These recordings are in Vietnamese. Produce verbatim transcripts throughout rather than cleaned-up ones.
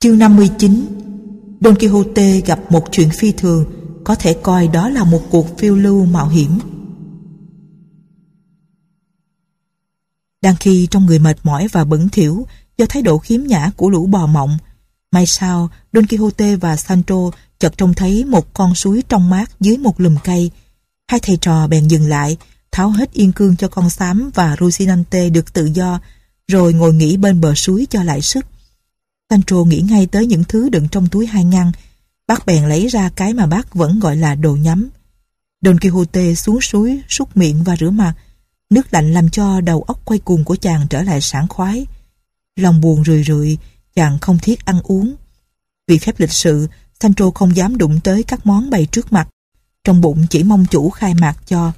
Chương năm mươi chín. Don Quixote gặp một chuyện phi thường, có thể coi đó là một cuộc phiêu lưu mạo hiểm. Đang khi trong người mệt mỏi và bẩn thỉu do thái độ khiếm nhã của lũ bò mộng, may sao Don Quixote và Sancho chợt trông thấy một con suối trong mát dưới một lùm cây. Hai thầy trò bèn dừng lại, tháo hết yên cương cho con xám và Rocinante được tự do, rồi ngồi nghỉ bên bờ suối cho lại sức. Sancho nghĩ ngay tới những thứ đựng trong túi hai ngăn. Bác bèn lấy ra cái mà bác vẫn gọi là đồ nhắm. Don Quixote xuống suối súc miệng và rửa mặt. Nước lạnh làm cho đầu óc quay cuồng của chàng trở lại sảng khoái. Lòng buồn rười rượi, chàng không thiết ăn uống. Vì phép lịch sự, Sancho không dám đụng tới các món bày trước mặt, trong bụng chỉ mong chủ khai mạc cho.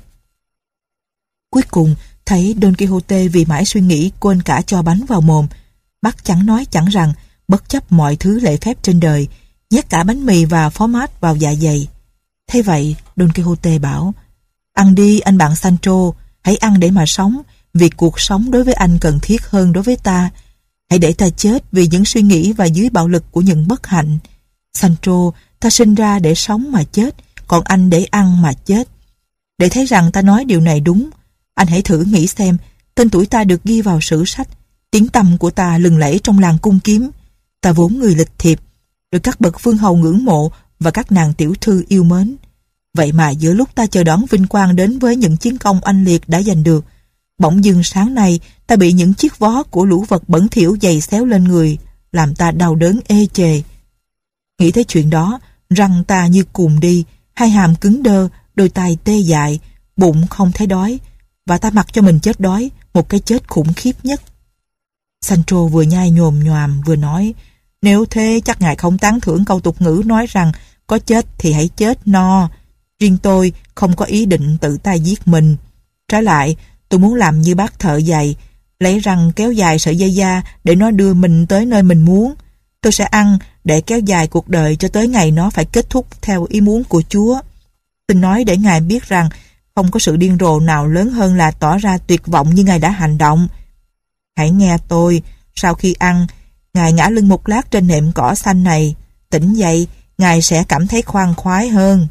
Cuối cùng thấy Don Quixote vì mãi suy nghĩ quên cả cho bánh vào mồm. Bác chẳng nói chẳng rằng, bất chấp mọi thứ lễ phép trên đời, nhét cả bánh mì và phó mát vào dạ dày. Thế vậy Don Quixote bảo: "Ăn đi anh bạn Sancho, hãy ăn để mà sống, vì cuộc sống đối với anh cần thiết hơn đối với ta. Hãy để ta chết vì những suy nghĩ và dưới bạo lực của những bất hạnh. Sancho, ta sinh ra để sống mà chết, còn anh để ăn mà chết. Để thấy rằng ta nói điều này đúng, anh hãy thử nghĩ xem, tên tuổi ta được ghi vào sử sách, tiếng tăm của ta lừng lẫy trong làng cung kiếm. Ta vốn người lịch thiệp, được các bậc phương hầu ngưỡng mộ và các nàng tiểu thư yêu mến. Vậy mà giữa lúc ta chờ đón vinh quang đến với những chiến công oanh liệt đã giành được, bỗng dưng sáng nay ta bị những chiếc vó của lũ vật bẩn thỉu giày xéo lên người, làm ta đau đớn ê chề. Nghĩ tới chuyện đó, răng ta như cùn đi, hai hàm cứng đơ, đôi tay tê dại, bụng không thấy đói, và ta mặc cho mình chết đói, một cái chết khủng khiếp nhất." Sancho vừa nhai nhồm nhoàm vừa nói: "Nếu thế chắc ngài không tán thưởng câu tục ngữ nói rằng có chết thì hãy chết no. Riêng tôi không có ý định tự tay giết mình. Trái lại, tôi muốn làm như bác thợ giày, lấy răng kéo dài sợi dây da để nó đưa mình tới nơi mình muốn. Tôi sẽ ăn để kéo dài cuộc đời cho tới ngày nó phải kết thúc theo ý muốn của Chúa. Xin nói để ngài biết rằng không có sự điên rồ nào lớn hơn là tỏ ra tuyệt vọng như ngài đã hành động. Hãy nghe tôi, sau khi ăn, ngài ngã lưng một lát trên nệm cỏ xanh này, tỉnh dậy, ngài sẽ cảm thấy khoan khoái hơn."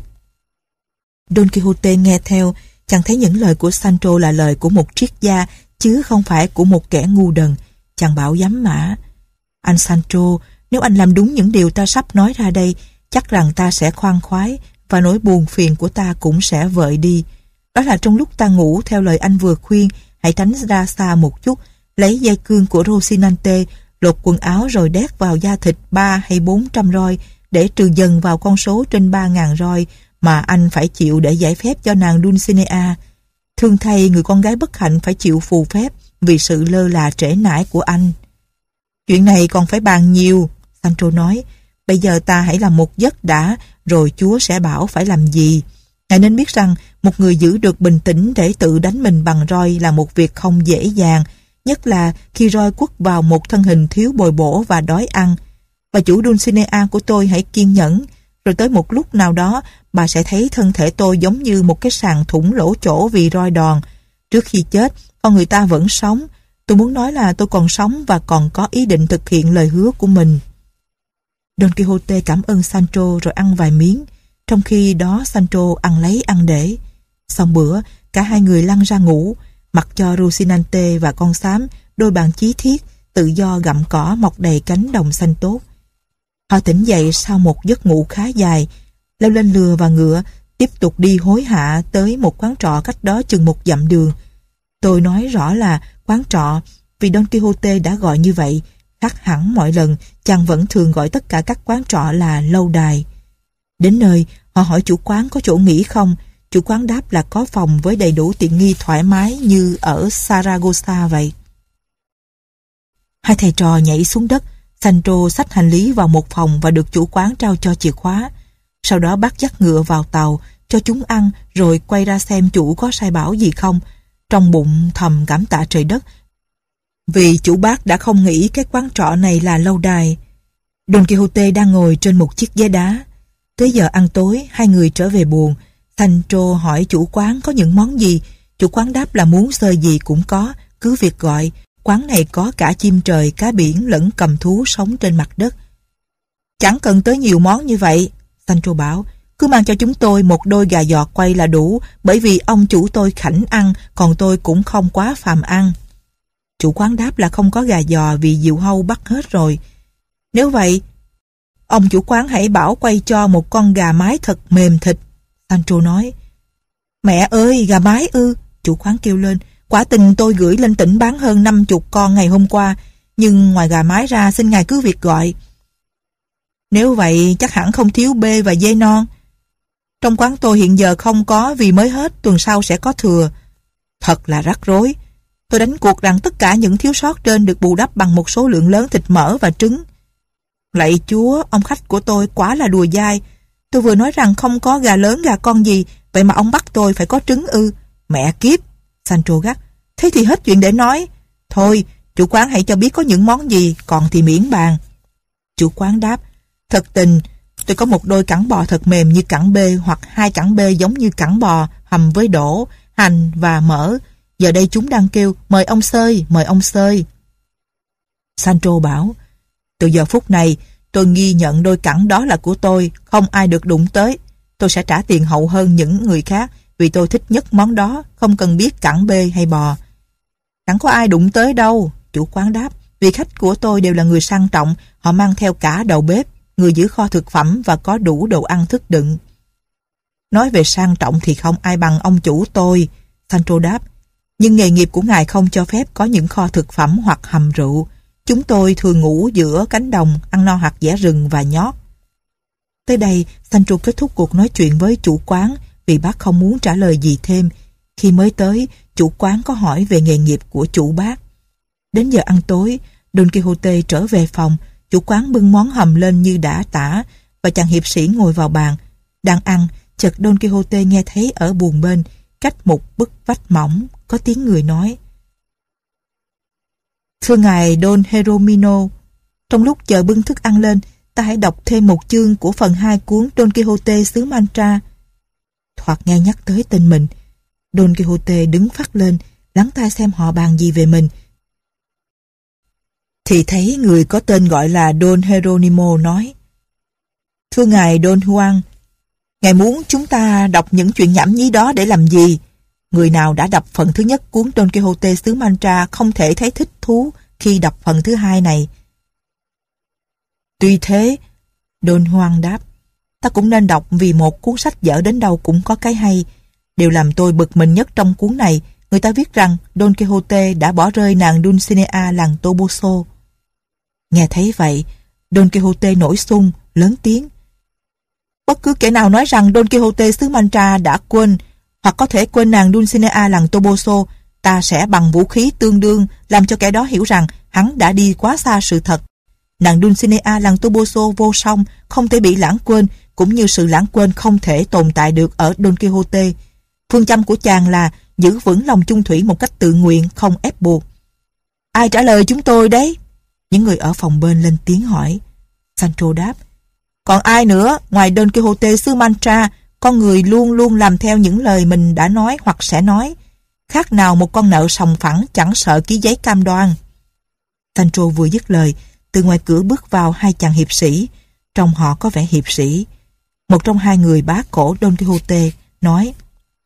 Don Quixote nghe theo, chàng thấy những lời của Sancho là lời của một triết gia, chứ không phải của một kẻ ngu đần. Chàng bảo giám mã: "Anh Sancho, nếu anh làm đúng những điều ta sắp nói ra đây, chắc rằng ta sẽ khoan khoái, và nỗi buồn phiền của ta cũng sẽ vợi đi. Đó là trong lúc ta ngủ, theo lời anh vừa khuyên, hãy tránh ra xa một chút, lấy dây cương của Rocinante, lột quần áo rồi đét vào da thịt ba hay bốn trăm roi, để trừ dần vào con số trên ba ngàn roi mà anh phải chịu để giải phép cho nàng Dulcinea. Thương thay người con gái bất hạnh phải chịu phù phép vì sự lơ là trễ nải của anh." "Chuyện này còn phải bàn nhiều," Sancho nói. "Bây giờ ta hãy làm một giấc đã, rồi Chúa sẽ bảo phải làm gì. Ngài nên biết rằng một người giữ được bình tĩnh để tự đánh mình bằng roi là một việc không dễ dàng, nhất là khi roi quất vào một thân hình thiếu bồi bổ và đói ăn. Bà chủ Dulcinea của tôi hãy kiên nhẫn, rồi tới một lúc nào đó bà sẽ thấy thân thể tôi giống như một cái sàn thủng lỗ chỗ vì roi đòn. Trước khi chết, con người ta vẫn sống. Tôi muốn nói là tôi còn sống và còn có ý định thực hiện lời hứa của mình." Don Quixote cảm ơn Sancho rồi ăn vài miếng. Trong khi đó Sancho ăn lấy ăn để. Xong bữa, cả hai người lăn ra ngủ, mặc cho Rocinante và con xám, đôi bạn chí thiết, tự do gặm cỏ mọc đầy cánh đồng xanh tốt. Họ tỉnh dậy sau một giấc ngủ khá dài, leo lên lừa và ngựa, tiếp tục đi hối hả tới một quán trọ cách đó chừng một dặm đường. Tôi nói rõ là quán trọ, vì Don Quixote đã gọi như vậy, khác hẳn mọi lần, chàng vẫn thường gọi tất cả các quán trọ là lâu đài. Đến nơi, họ hỏi chủ quán có chỗ nghỉ không. Chủ quán đáp là có phòng với đầy đủ tiện nghi thoải mái như ở Saragossa vậy. Hai thầy trò nhảy xuống đất, Sancho xách hành lý vào một phòng và được chủ quán trao cho chìa khóa. Sau đó bác dắt ngựa vào tàu, cho chúng ăn rồi quay ra xem chủ có sai bảo gì không. Trong bụng thầm cảm tạ trời đất, vì chủ bác đã không nghĩ cái quán trọ này là lâu đài. Don Quixote đang ngồi trên một chiếc ghế đá. Tới giờ ăn tối, hai người trở về buồng. Sancho hỏi chủ quán có những món gì. Chủ quán đáp là muốn xơi gì cũng có, cứ việc gọi. Quán này có cả chim trời, cá biển lẫn cầm thú sống trên mặt đất. Chẳng cần tới nhiều món như vậy, Sancho bảo. Cứ mang cho chúng tôi một đôi gà giò quay là đủ, bởi vì ông chủ tôi khảnh ăn, còn tôi cũng không quá phàm ăn. Chủ quán đáp là không có gà giò vì diều hâu bắt hết rồi. Nếu vậy, ông chủ quán hãy bảo quay cho một con gà mái thật mềm thịt, Sancho nói. Mẹ ơi, gà mái ư? Chủ quán kêu lên. Quả tình tôi gửi lên tỉnh bán hơn năm chục con ngày hôm qua, nhưng ngoài gà mái ra xin ngài cứ việc gọi. Nếu vậy chắc hẳn không thiếu bê và dê non. Trong quán tôi hiện giờ không có vì mới hết, tuần sau sẽ có thừa. Thật là rắc rối. Tôi đánh cuộc rằng tất cả những thiếu sót trên được bù đắp bằng một số lượng lớn thịt mỡ và trứng. Lạy Chúa, ông khách của tôi quá là đùa dai. Tôi vừa nói rằng không có gà lớn gà con gì, vậy mà ông bắt tôi phải có trứng ư? Mẹ kiếp! Sancho gắt. Thế thì hết chuyện để nói. Thôi, chủ quán hãy cho biết có những món gì, còn thì miễn bàn. Chủ quán đáp. Thật tình, tôi có một đôi cẳng bò thật mềm như cẳng bê, hoặc hai cẳng bê giống như cẳng bò, hầm với đỗ, hành và mỡ. Giờ đây chúng đang kêu, mời ông xơi, mời ông xơi. Sancho bảo, từ giờ phút này, tôi ghi nhận đôi cẳng đó là của tôi, không ai được đụng tới. Tôi sẽ trả tiền hậu hơn những người khác, vì tôi thích nhất món đó, không cần biết cẳng bê hay bò. Chẳng có ai đụng tới đâu, chủ quán đáp, vì khách của tôi đều là người sang trọng, họ mang theo cả đầu bếp, người giữ kho thực phẩm và có đủ đồ ăn thức đựng. Nói về sang trọng thì không ai bằng ông chủ tôi, Sancho đáp, nhưng nghề nghiệp của ngài không cho phép có những kho thực phẩm hoặc hầm rượu. Chúng tôi thường ngủ giữa cánh đồng, ăn no hạt dẻ rừng và nhót. Tới đây, Sancho kết thúc cuộc nói chuyện với chủ quán vì bác không muốn trả lời gì thêm. Khi mới tới, chủ quán có hỏi về nghề nghiệp của chủ bác. Đến giờ ăn tối, Don Quixote trở về phòng, chủ quán bưng món hầm lên như đã tả và chàng hiệp sĩ ngồi vào bàn. Đang ăn, chợt Don Quixote nghe thấy ở buồng bên, cách một bức vách mỏng, có tiếng người nói. Thưa ngài Don Jerónimo, trong lúc chờ bưng thức ăn lên, ta hãy đọc thêm một chương của phần hai cuốn Don Quixote xứ Mancha. Thoạt nghe nhắc tới tên mình, Don Quixote đứng phắt lên, lắng tai xem họ bàn gì về mình. Thì thấy người có tên gọi là Don Jerónimo nói, thưa ngài Don Juan, ngài muốn chúng ta đọc những chuyện nhảm nhí đó để làm gì? Người nào đã đọc phần thứ nhất cuốn Don Quixote xứ Mancha không thể thấy thích thú khi đọc phần thứ hai này. Tuy thế, Don Juan đáp, ta cũng nên đọc vì một cuốn sách dở đến đâu cũng có cái hay. Điều làm tôi bực mình nhất trong cuốn này, người ta viết rằng Don Quixote đã bỏ rơi nàng Dulcinea làng Toboso. Nghe thấy vậy, Don Quixote nổi xung, lớn tiếng. Bất cứ kẻ nào nói rằng Don Quixote xứ Mancha đã quên hoặc có thể quên nàng Dulcinea làng Toboso, ta sẽ bằng vũ khí tương đương làm cho kẻ đó hiểu rằng hắn đã đi quá xa sự thật. Nàng Dulcinea làng Toboso vô song, không thể bị lãng quên, cũng như sự lãng quên không thể tồn tại được ở Don Quixote. Phương châm của chàng là giữ vững lòng chung thủy một cách tự nguyện, không ép buộc. Ai trả lời chúng tôi đấy? Những người ở phòng bên lên tiếng hỏi. Sancho đáp, còn ai nữa, ngoài Don Quixote xứ Mancha, con người luôn luôn làm theo những lời mình đã nói hoặc sẽ nói. Khác nào một con nợ sòng phẳng chẳng sợ ký giấy cam đoan. Sancho vừa dứt lời, từ ngoài cửa bước vào hai chàng hiệp sĩ. Trông họ có vẻ hiệp sĩ. Một trong hai người bá cổ Don Quixote nói,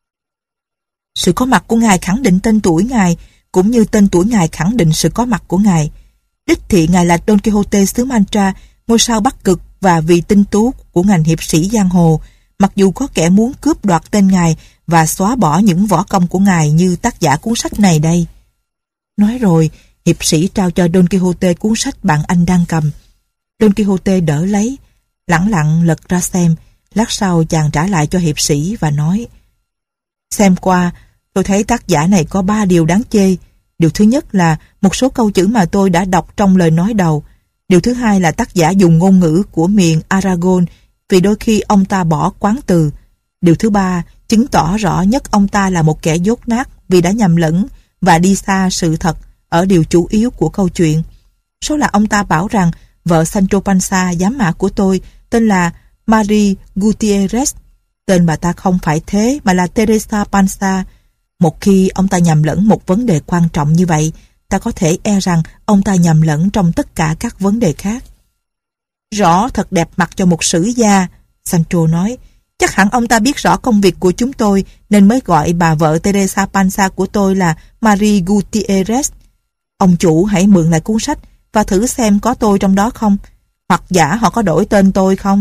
sự có mặt của ngài khẳng định tên tuổi ngài, cũng như tên tuổi ngài khẳng định sự có mặt của ngài. Đích thị ngài là Don Quixote xứ Mancha, ngôi sao bắc cực và vị tinh tú của ngành hiệp sĩ giang hồ, mặc dù có kẻ muốn cướp đoạt tên ngài và xóa bỏ những võ công của ngài như tác giả cuốn sách này đây. Nói rồi, hiệp sĩ trao cho Don Quixote cuốn sách bạn anh đang cầm. Don Quixote đỡ lấy, lẳng lặng lật ra xem. Lát sau chàng trả lại cho hiệp sĩ và nói, xem qua, tôi thấy tác giả này có ba điều đáng chê. Điều thứ nhất là một số câu chữ mà tôi đã đọc trong lời nói đầu. Điều thứ hai là tác giả dùng ngôn ngữ của miền Aragon vì đôi khi ông ta bỏ quán từ. Điều thứ ba chứng tỏ rõ nhất ông ta là một kẻ dốt nát vì đã nhầm lẫn và đi xa sự thật ở điều chủ yếu của câu chuyện. Số là ông ta bảo rằng vợ Sancho Panza giám mã của tôi tên là Marie Gutierrez. Tên bà ta không phải thế mà là Teresa Panza. Một khi ông ta nhầm lẫn một vấn đề quan trọng như vậy, ta có thể e rằng ông ta nhầm lẫn trong tất cả các vấn đề khác. Rõ thật đẹp mặt cho một sử gia, Sancho nói. Chắc hẳn ông ta biết rõ công việc của chúng tôi nên mới gọi bà vợ Teresa Panza của tôi là Marie Gutierrez. Ông chủ hãy mượn lại cuốn sách và thử xem có tôi trong đó không, hoặc giả họ có đổi tên tôi không.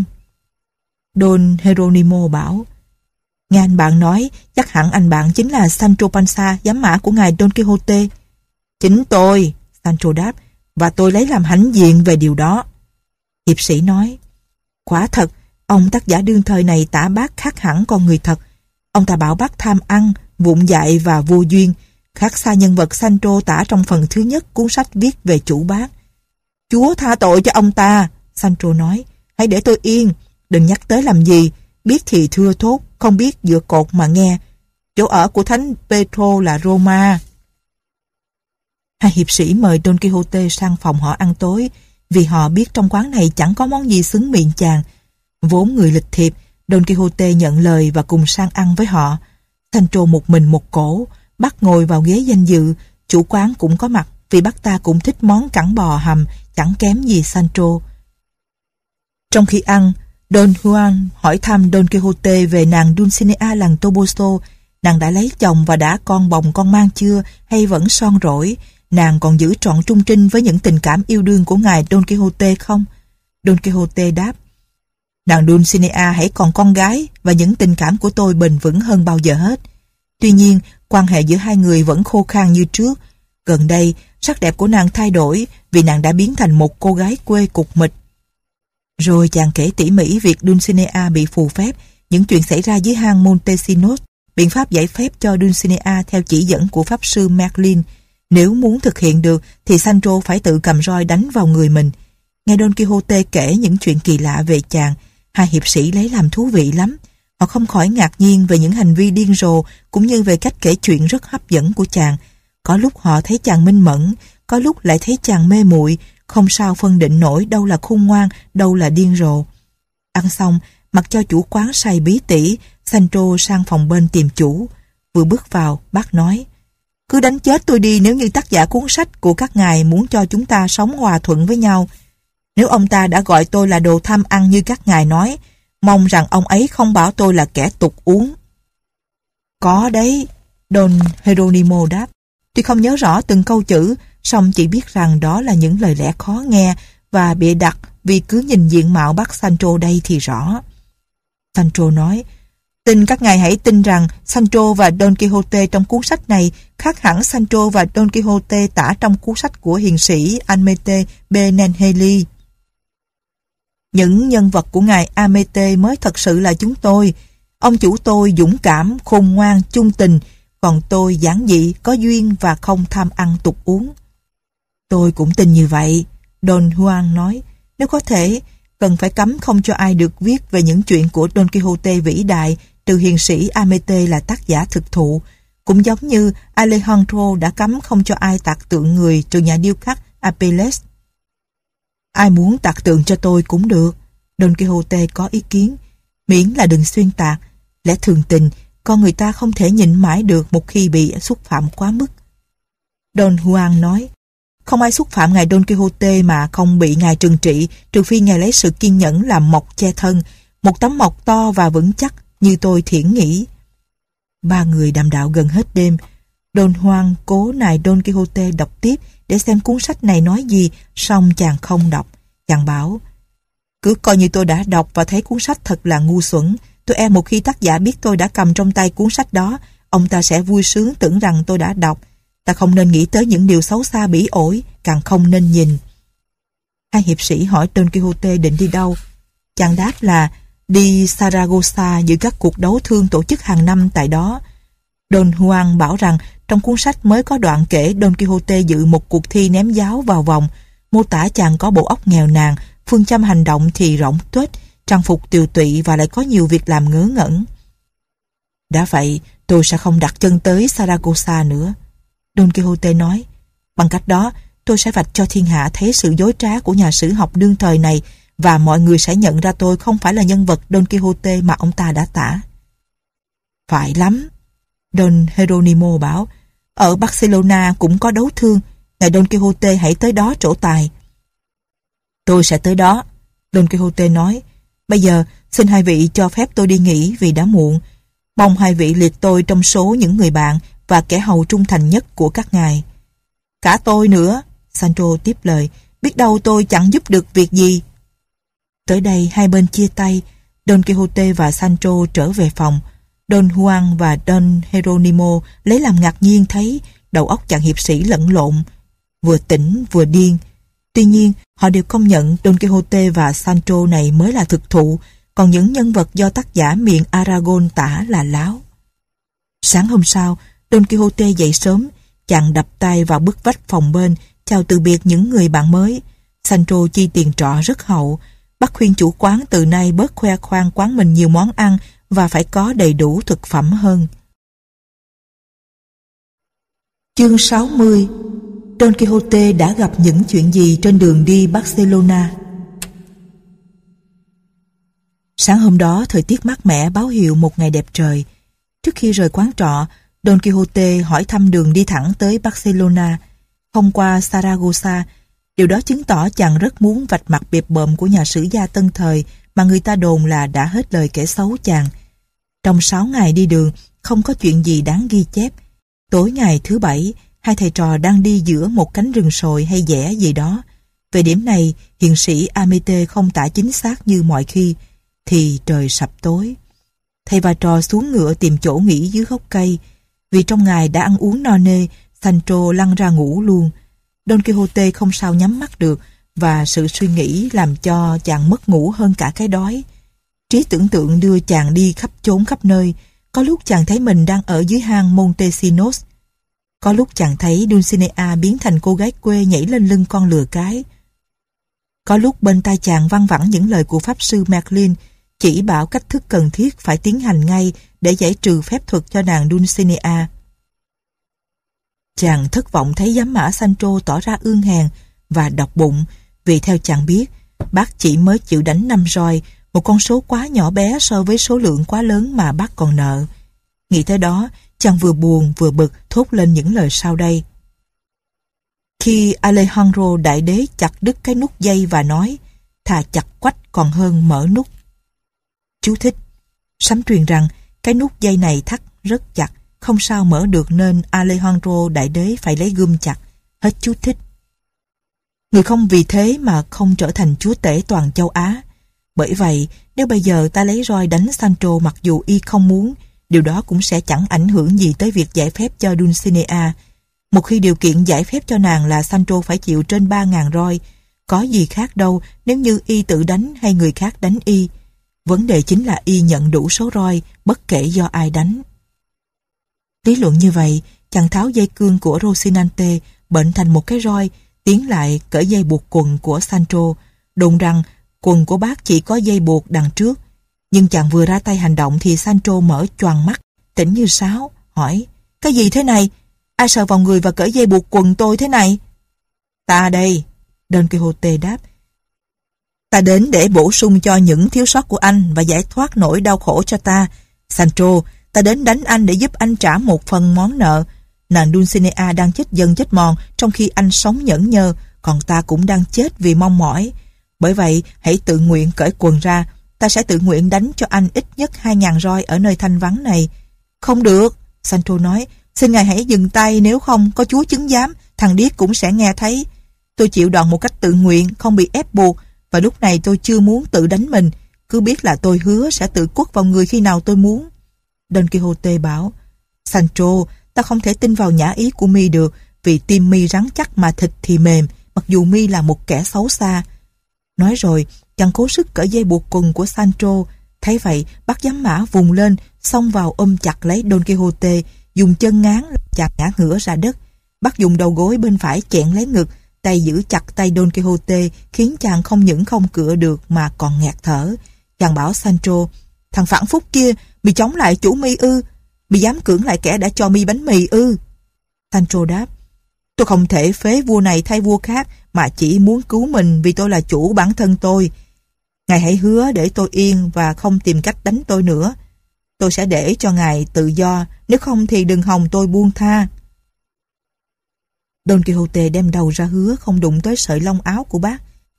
Don Jeronimo bảo, nghe anh bạn nói chắc hẳn anh bạn chính là Sancho Panza, giám mã của ngài Don Quixote. Chính tôi, Sancho đáp, và tôi lấy làm hãnh diện về điều đó. Hiệp sĩ nói, quả thật, ông tác giả đương thời này tả bác khác hẳn con người thật. Ông ta bảo bác tham ăn, vụng dại và vô duyên, khác xa nhân vật Sancho tả trong phần thứ nhất cuốn sách viết về chủ bác. Chúa tha tội cho ông ta, Sancho nói, hãy để tôi yên, đừng nhắc tới làm gì, biết thì thưa thốt, không biết dựa cột mà nghe. Chỗ ở của Thánh Pedro là Roma. Hai hiệp sĩ mời Don Quixote sang phòng họ ăn tối, vì họ biết trong quán này chẳng có món gì xứng miệng chàng. Vốn người lịch thiệp, Don Quixote nhận lời và cùng sang ăn với họ. Sancho một mình một cổ, bắt ngồi vào ghế danh dự. Chủ quán cũng có mặt, vì bác ta cũng thích món cẳng bò hầm, chẳng kém gì Sancho. Trong khi ăn, Don Juan hỏi thăm Don Quixote về nàng Dulcinea làng Toboso. Nàng đã lấy chồng và đã con bồng con mang chưa, hay vẫn son rỗi? Nàng còn giữ trọn trung trinh với những tình cảm yêu đương của ngài Don Quixote không? Don Quixote đáp, nàng Dulcinea hãy còn con gái và những tình cảm của tôi bền vững hơn bao giờ hết. Tuy nhiên, quan hệ giữa hai người vẫn khô khan như trước. Gần đây, sắc đẹp của nàng thay đổi vì nàng đã biến thành một cô gái quê cục mịch. Rồi chàng kể tỉ mỉ việc Dulcinea bị phù phép, những chuyện xảy ra dưới hang Montesinos, biện pháp giải phép cho Dulcinea theo chỉ dẫn của pháp sư Merlin. Nếu muốn thực hiện được thì Sancho phải tự cầm roi đánh vào người mình. Nghe Don Quixote kể những chuyện kỳ lạ về chàng, hai hiệp sĩ lấy làm thú vị lắm. Họ không khỏi ngạc nhiên về những hành vi điên rồ cũng như về cách kể chuyện rất hấp dẫn của chàng. Có lúc họ thấy chàng minh mẫn, có lúc lại thấy chàng mê muội, không sao phân định nổi đâu là khôn ngoan, đâu là điên rồ. Ăn xong, mặc cho chủ quán say bí tỉ, Sancho sang phòng bên tìm chủ. Vừa bước vào, bác nói, cứ đánh chết tôi đi nếu như tác giả cuốn sách của các ngài muốn cho chúng ta sống hòa thuận với nhau. Nếu ông ta đã gọi tôi là đồ tham ăn như các ngài nói, mong rằng ông ấy không bảo tôi là kẻ tục uống. Có đấy, Don Jeronimo đáp. Tuy không nhớ rõ từng câu chữ, song chỉ biết rằng đó là những lời lẽ khó nghe và bịa đặt, vì cứ nhìn diện mạo bác Sancho đây thì rõ. Sancho nói, tin các ngài hãy tin rằng Sancho và Don Quixote trong cuốn sách này khác hẳn Sancho và Don Quixote tả trong cuốn sách của hiền sĩ Amete Benengeli. Những nhân vật của ngài Amete mới thật sự là chúng tôi. Ông chủ tôi dũng cảm, khôn ngoan, chung tình, còn tôi giản dị, có duyên và không tham ăn tục uống. Tôi cũng tin như vậy, Don Juan nói. Nếu có thể, cần phải cấm không cho ai được viết về những chuyện của Don Quixote vĩ đại, trừ hiền sĩ Amete là tác giả thực thụ, cũng giống như Alejandro đã cấm không cho ai tạc tượng người trừ nhà điêu khắc Apelles. Ai muốn tạc tượng cho tôi cũng được, Don Quixote có ý kiến, miễn là đừng xuyên tạc. Lẽ thường tình, con người ta không thể nhịn mãi được một khi bị xúc phạm quá mức. Don Juan nói, không ai xúc phạm ngài Don Quixote mà không bị ngài trừng trị, trừ phi ngài lấy sự kiên nhẫn làm mộc che thân, một tấm mộc to và vững chắc như tôi thiển nghĩ. Ba người đàm đạo gần hết đêm. Don Juan cố nài Don Quixote đọc tiếp để xem cuốn sách này nói gì, song chàng không đọc. Chàng bảo, cứ coi như tôi đã đọc và thấy cuốn sách thật là ngu xuẩn. Tôi e một khi tác giả biết tôi đã cầm trong tay cuốn sách đó, ông ta sẽ vui sướng tưởng rằng tôi đã đọc. Ta không nên nghĩ tới những điều xấu xa bỉ ổi, càng không nên nhìn. Hai hiệp sĩ hỏi Don Quixote định đi đâu. Chàng đáp là đi Saragossa dự các cuộc đấu thương tổ chức hàng năm tại đó. Don Juan bảo rằng trong cuốn sách mới có đoạn kể Don Quixote dự một cuộc thi ném giáo vào vòng, mô tả chàng có bộ óc nghèo nàn, phương châm hành động thì rỗng tuếch, trang phục tiều tụy và lại có nhiều việc làm ngớ ngẩn. Đã vậy, tôi sẽ không đặt chân tới Saragossa nữa, Don Quixote nói. Bằng cách đó, tôi sẽ vạch cho thiên hạ thấy sự dối trá của nhà sử học đương thời này, và mọi người sẽ nhận ra tôi không phải là nhân vật Don Quixote mà ông ta đã tả. Phải lắm, Don Jeronimo bảo. Ở Barcelona cũng có đấu thương, ngài Don Quixote hãy tới đó trổ tài. Tôi sẽ tới đó, Don Quixote nói, bây giờ xin hai vị cho phép tôi đi nghỉ vì đã muộn. Mong hai vị liệt tôi trong số những người bạn và kẻ hầu trung thành nhất của các ngài. Cả tôi nữa, Sancho tiếp lời, biết đâu tôi chẳng giúp được việc gì. Tới đây hai bên chia tay, Don Quixote và Sancho trở về phòng. Don Juan và Don Geronimo lấy làm ngạc nhiên thấy đầu óc chàng hiệp sĩ lẫn lộn, vừa tỉnh vừa điên. Tuy nhiên, họ đều công nhận Don Quixote và Sancho này mới là thực thụ, còn những nhân vật do tác giả miền Aragon tả là láo. Sáng hôm sau, Don Quixote dậy sớm, chàng đập tay vào bức vách phòng bên, chào từ biệt những người bạn mới. Sancho chi tiền trọ rất hậu, bắt khuyên chủ quán từ nay bớt khoe khoang quán mình nhiều món ăn và phải có đầy đủ thực phẩm hơn. Chương sáu mươi. Don Quixote đã gặp những chuyện gì trên đường đi Barcelona? Sáng hôm đó thời tiết mát mẻ báo hiệu một ngày đẹp trời. Trước khi rời quán trọ, Don Quixote hỏi thăm đường đi thẳng tới Barcelona, không qua Saragossa. Điều đó chứng tỏ chàng rất muốn vạch mặt bịp bợm của nhà sử gia tân thời mà người ta đồn là đã hết lời kể xấu chàng. Trong sáu ngày đi đường, không có chuyện gì đáng ghi chép. Tối ngày thứ bảy, hai thầy trò đang đi giữa một cánh rừng sồi hay dẻ gì đó. Về điểm này, hiền sĩ Amete không tả chính xác như mọi khi, thì trời sập tối. Thầy và trò xuống ngựa tìm chỗ nghỉ dưới gốc cây. Vì trong ngày đã ăn uống no nê, Sancho lăn ra ngủ luôn. Don Quixote không sao nhắm mắt được, và sự suy nghĩ làm cho chàng mất ngủ hơn cả cái đói. Trí tưởng tượng đưa chàng đi khắp chốn khắp nơi. Có lúc chàng thấy mình đang ở dưới hang Montesinos. Có lúc chàng thấy Dulcinea biến thành cô gái quê nhảy lên lưng con lừa cái. Có lúc bên tai chàng văng vẳng những lời của pháp sư Merlin chỉ bảo cách thức cần thiết phải tiến hành ngay để giải trừ phép thuật cho nàng Dulcinea. Chàng thất vọng thấy giám mã Sancho tỏ ra ương hèn và độc bụng, vì theo chàng biết, bác chỉ mới chịu đánh năm roi, một con số quá nhỏ bé so với số lượng quá lớn mà bác còn nợ. Nghĩ tới đó, chàng vừa buồn vừa bực thốt lên những lời sau đây. Khi Alejandro đại đế chặt đứt cái nút dây và nói, thà chặt quách còn hơn mở nút. Chú thích. Sấm truyền rằng cái nút dây này thắt rất chặt, không sao mở được nên Alejandro đại đế phải lấy gươm chặt. Hết chú thích. Người không vì thế mà không trở thành chúa tể toàn châu Á. Bởi vậy, nếu bây giờ ta lấy roi đánh Sancho mặc dù y không muốn, điều đó cũng sẽ chẳng ảnh hưởng gì tới việc giải phép cho Dulcinea. Một khi điều kiện giải phép cho nàng là Sancho phải chịu trên ba ngàn roi, có gì khác đâu nếu như y tự đánh hay người khác đánh y. Vấn đề chính là y nhận đủ số roi, bất kể do ai đánh. Lý luận như vậy, chàng tháo dây cương của Rocinante, bệnh thành một cái roi, tiến lại cởi dây buộc quần của Sancho, đồn rằng quần của bác chỉ có dây buộc đằng trước. Nhưng chàng vừa ra tay hành động thì Sancho mở choàng mắt, tỉnh như sáo, hỏi, cái gì thế này? Ai sờ vào người và cởi dây buộc quần tôi thế này? Ta đây, Don Quixote đáp. Ta đến để bổ sung cho những thiếu sót của anh và giải thoát nỗi đau khổ cho ta. Sancho, ta đến đánh anh để giúp anh trả một phần món nợ. Nàng Dulcinea đang chết dần chết mòn trong khi anh sống nhẫn nhơ, còn ta cũng đang chết vì mong mỏi. Bởi vậy, hãy tự nguyện cởi quần ra. Ta sẽ tự nguyện đánh cho anh ít nhất hai ngàn roi ở nơi thanh vắng này. Không được, Sancho nói. Xin ngài hãy dừng tay, nếu không có chúa chứng giám, thằng điếc cũng sẽ nghe thấy. Tôi chịu đòn một cách tự nguyện, không bị ép buộc, và lúc này tôi chưa muốn tự đánh mình. Cứ biết là tôi hứa sẽ tự quất vào người khi nào tôi muốn. Don Quixote bảo, Sancho, ta không thể tin vào nhã ý của mi được, vì tim mi rắn chắc mà thịt thì mềm, mặc dù mi là một kẻ xấu xa. Nói rồi, chàng cố sức cởi dây buộc quần của Sancho. Thấy vậy, bác giám mã vùng lên, xông vào ôm chặt lấy Don Quixote, dùng chân ngán chàng ngã ngửa ra đất. Bác dùng đầu gối bên phải chẹn lấy ngực, tay giữ chặt tay Don Quixote, khiến chàng không những không cựa được mà còn nghẹt thở. Chàng bảo Sancho, thằng phản phúc kia, mi chống lại chủ mi ư? Mi dám cưỡng lại kẻ đã cho mi bánh mì ư? Sancho đáp, tôi không thể phế vua này thay vua khác, mà chỉ muốn cứu mình vì tôi là chủ bản thân tôi. Ngài hãy hứa để tôi yên và không tìm cách đánh tôi nữa. Tôi sẽ để cho ngài tự do, nếu không thì đừng hòng tôi buông tha. Don Quixote đem đầu ra hứa không đụng tới sợi lông áo của bác.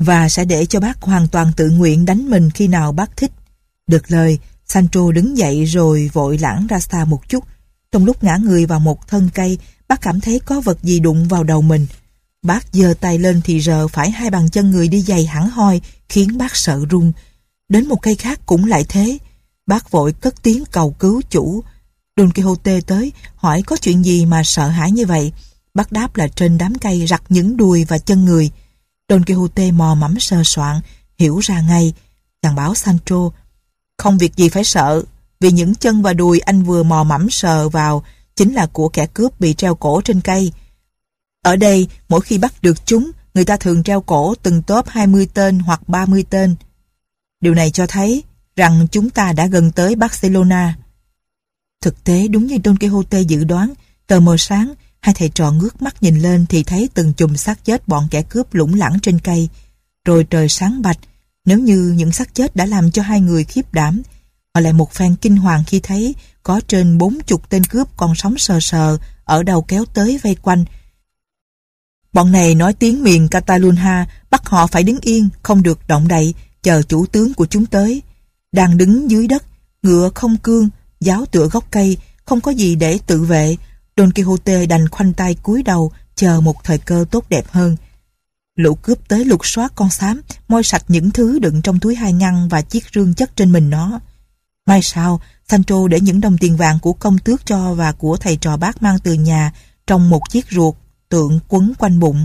và sẽ để cho bác hoàn toàn tự nguyện đánh mình khi nào bác thích. Được lời, Sancho đứng dậy rồi vội lảng ra xa một chút. Trong lúc ngã người vào một thân cây, bác cảm thấy có vật gì đụng vào đầu mình. Bác giơ tay lên thì rờ phải hai bàn chân người đi giày hẳn hoi, khiến bác sợ run. Đến một cây khác cũng lại thế. Bác vội cất tiếng cầu cứu chủ. Don Quixote tới hỏi có chuyện gì mà sợ hãi như vậy. Bác đáp là trên đám cây rặt những đùi và chân người. Don Quixote mò mẫm sờ soạn, hiểu ra ngay. Chàng bảo Sancho, không việc gì phải sợ, vì những chân và đùi anh vừa mò mẫm sờ vào chính là của kẻ cướp bị treo cổ trên cây. Ở đây, mỗi khi bắt được chúng, người ta thường treo cổ từng tốp hai mươi tên hoặc ba mươi tên. Điều này cho thấy rằng chúng ta đã gần tới Barcelona. Thực tế đúng như Don Quixote dự đoán, tờ mờ sáng, hai thầy trò ngước mắt nhìn lên thì thấy từng chùm xác chết bọn kẻ cướp lủng lẳng trên cây. Rồi trời sáng bạch, nếu như những xác chết đã làm cho hai người khiếp đảm, họ lại một phen kinh hoàng khi thấy có trên bốn chục tên cướp còn sống sờ sờ ở đầu kéo tới vây quanh. Bọn này nói tiếng miền Catalunya, bắt họ phải đứng yên, không được động đậy, chờ chủ tướng của chúng tới. Đang đứng dưới đất, ngựa không cương, giáo tựa gốc cây, không có gì để tự vệ. Don Quixote đành khoanh tay cúi đầu, chờ một thời cơ tốt đẹp hơn. Lũ cướp tới lục soát con xám, moi sạch những thứ đựng trong túi hai ngăn và chiếc rương chất trên mình nó. Mai sau, Sancho để những đồng tiền vàng của công tước cho và của thầy trò bác mang từ nhà trong một chiếc ruột tượng quấn quanh bụng.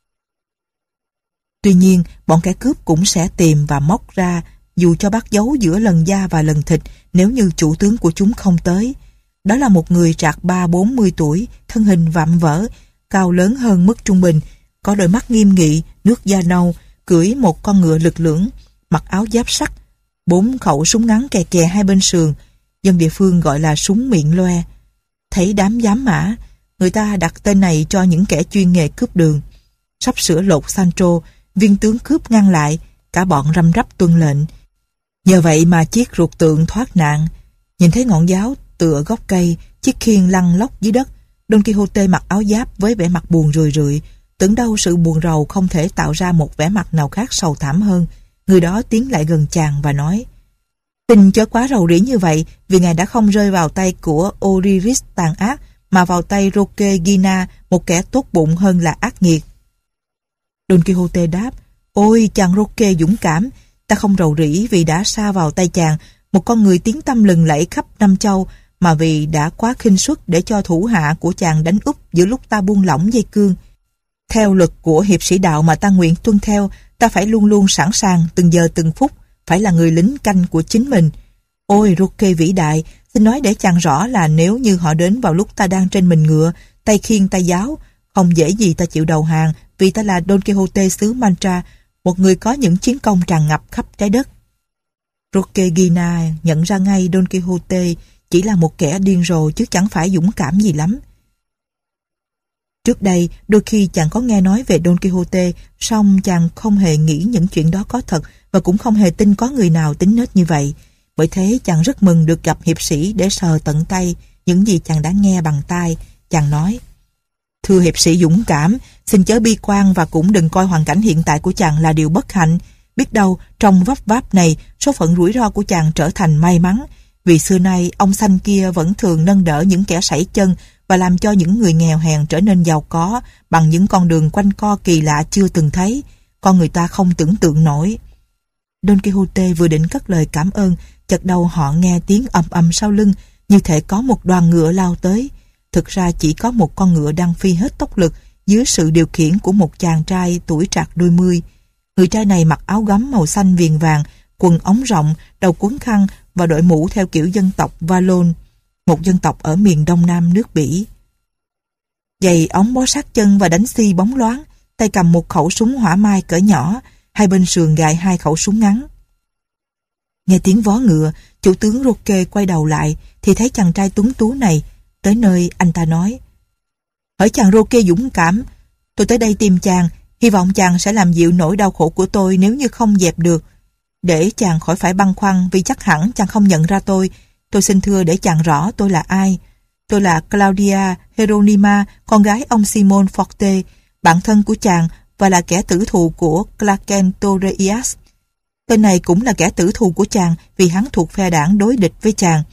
Tuy nhiên, bọn kẻ cướp cũng sẽ tìm và móc ra, dù cho bác giấu giữa lần da và lần thịt, nếu như chủ tướng của chúng không tới. Đó là một người trạc ba bốn mươi tuổi, thân hình vạm vỡ, cao lớn hơn mức trung bình, có đôi mắt nghiêm nghị, nước da nâu, cưỡi một con ngựa lực lưỡng, mặc áo giáp sắt, bốn khẩu súng ngắn kè kè hai bên sườn, dân địa phương gọi là súng miệng loe. Thấy đám giám mã, người ta đặt tên này cho những kẻ chuyên nghề cướp đường. Sắp sửa lột Sancho, viên tướng cướp ngăn lại, cả bọn răm rắp tuân lệnh. Nhờ vậy mà chiếc ruột tượng thoát nạn. Nhìn thấy ngọn giáo tựa gốc cây, chiếc khiên lăn lóc dưới đất, Don Quixote mặc áo giáp với vẻ mặt buồn rười rượi. Tưởng đâu sự buồn rầu không thể tạo ra một vẻ mặt nào khác sầu thảm hơn. Người đó tiến lại gần chàng và nói: "Tình chớ quá rầu rĩ như vậy, vì ngài đã không rơi vào tay của Oriris tàn ác, mà vào tay Roque Guina, một kẻ tốt bụng hơn là ác nghiệt." Don Quixote đáp: "Ôi chàng Roque dũng cảm, ta không rầu rĩ vì đã sa vào tay chàng, một con người tiếng tăm lừng lẫy khắp năm châu, mà vì đã quá khinh suất để cho thủ hạ của chàng đánh úp giữa lúc ta buông lỏng dây cương. Theo luật của hiệp sĩ đạo mà ta nguyện tuân theo, ta phải luôn luôn sẵn sàng từng giờ từng phút, phải là người lính canh của chính mình. Ôi Roque vĩ đại, xin nói để chàng rõ là nếu như họ đến vào lúc ta đang trên mình ngựa, tay khiêng tay giáo, không dễ gì ta chịu đầu hàng, vì ta là Don Quixote xứ Mancha, một người có những chiến công tràn ngập khắp trái đất." Roque Guina nhận ra ngay Don Quixote chỉ là một kẻ điên rồ chứ chẳng phải dũng cảm gì lắm. Trước đây, đôi khi chàng có nghe nói về Don Quixote, song chàng không hề nghĩ những chuyện đó có thật và cũng không hề tin có người nào tính nết như vậy. Bởi thế chàng rất mừng được gặp hiệp sĩ để sờ tận tay những gì chàng đã nghe bằng tai. Chàng nói: "Thưa hiệp sĩ dũng cảm, xin chớ bi quan và cũng đừng coi hoàn cảnh hiện tại của chàng là điều bất hạnh. Biết đâu, trong vấp váp này, số phận rủi ro của chàng trở thành may mắn. Vì xưa nay, ông xanh kia vẫn thường nâng đỡ những kẻ sảy chân và làm cho những người nghèo hèn trở nên giàu có bằng những con đường quanh co kỳ lạ chưa từng thấy, con người ta không tưởng tượng nổi." Don Quixote vừa định cất lời cảm ơn, chợt đầu họ nghe tiếng ầm ầm sau lưng, như thể có một đoàn ngựa lao tới. Thực ra chỉ có một con ngựa đang phi hết tốc lực dưới sự điều khiển của một chàng trai tuổi trạc đôi mươi. Người trai này mặc áo gấm màu xanh viền vàng, quần ống rộng, đầu quấn khăn và đội mũ theo kiểu dân tộc Valon, một dân tộc ở miền đông nam nước Bỉ. Giày ống bó sát chân và đánh xi bóng loáng, tay cầm một khẩu súng hỏa mai cỡ nhỏ, hai bên sườn gài hai khẩu súng ngắn. Nghe tiếng vó ngựa, chủ tướng Roque quay đầu lại thì thấy chàng trai tuấn tú này. Tới nơi anh ta nói: "Hỡi chàng Roque dũng cảm, tôi tới đây tìm chàng, hy vọng chàng sẽ làm dịu nỗi đau khổ của tôi nếu như không dẹp được. Để chàng khỏi phải băn khoăn vì chắc hẳn chàng không nhận ra tôi, tôi xin thưa để chàng rõ tôi là ai. Tôi là Claudia Heronima, con gái ông Simon Forte, bạn thân của chàng và là kẻ tử thù của Clarence Torreiras. Tên này cũng là kẻ tử thù của chàng vì hắn thuộc phe đảng đối địch với chàng.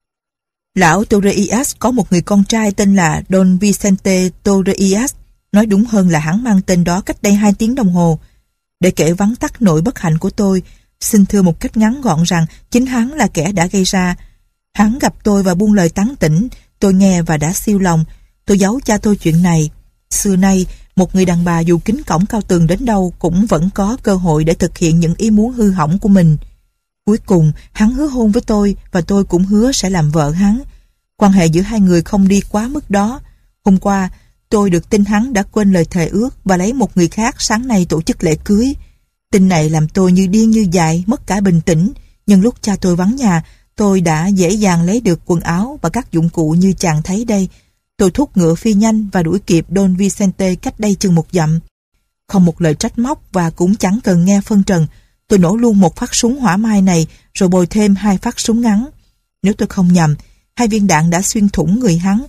Lão Torreiras có một người con trai tên là Don Vicente Torreiras. Nói đúng hơn là hắn mang tên đó cách đây hai tiếng đồng hồ. Để kể vắn tắt nỗi bất hạnh của tôi, xin thưa một cách ngắn gọn rằng chính hắn là kẻ đã gây ra. Hắn gặp tôi và buông lời tán tỉnh, tôi nghe và đã siêu lòng. Tôi giấu cha tôi chuyện này. Xưa nay, một người đàn bà dù kính cổng cao tường đến đâu cũng vẫn có cơ hội để thực hiện những ý muốn hư hỏng của mình. Cuối cùng, hắn hứa hôn với tôi và tôi cũng hứa sẽ làm vợ hắn. Quan hệ giữa hai người không đi quá mức đó. Hôm qua, tôi được tin hắn đã quên lời thề ước và lấy một người khác sáng nay tổ chức lễ cưới. Tin này làm tôi như điên như dại, mất cả bình tĩnh. Nhưng lúc cha tôi vắng nhà, tôi đã dễ dàng lấy được quần áo và các dụng cụ như chàng thấy đây. Tôi thúc ngựa phi nhanh và đuổi kịp Don Vicente cách đây chừng một dặm. Không một lời trách móc và cũng chẳng cần nghe phân trần. Tôi nổ luôn một phát súng hỏa mai này rồi bồi thêm hai phát súng ngắn. Nếu tôi không nhầm, hai viên đạn đã xuyên thủng người hắn.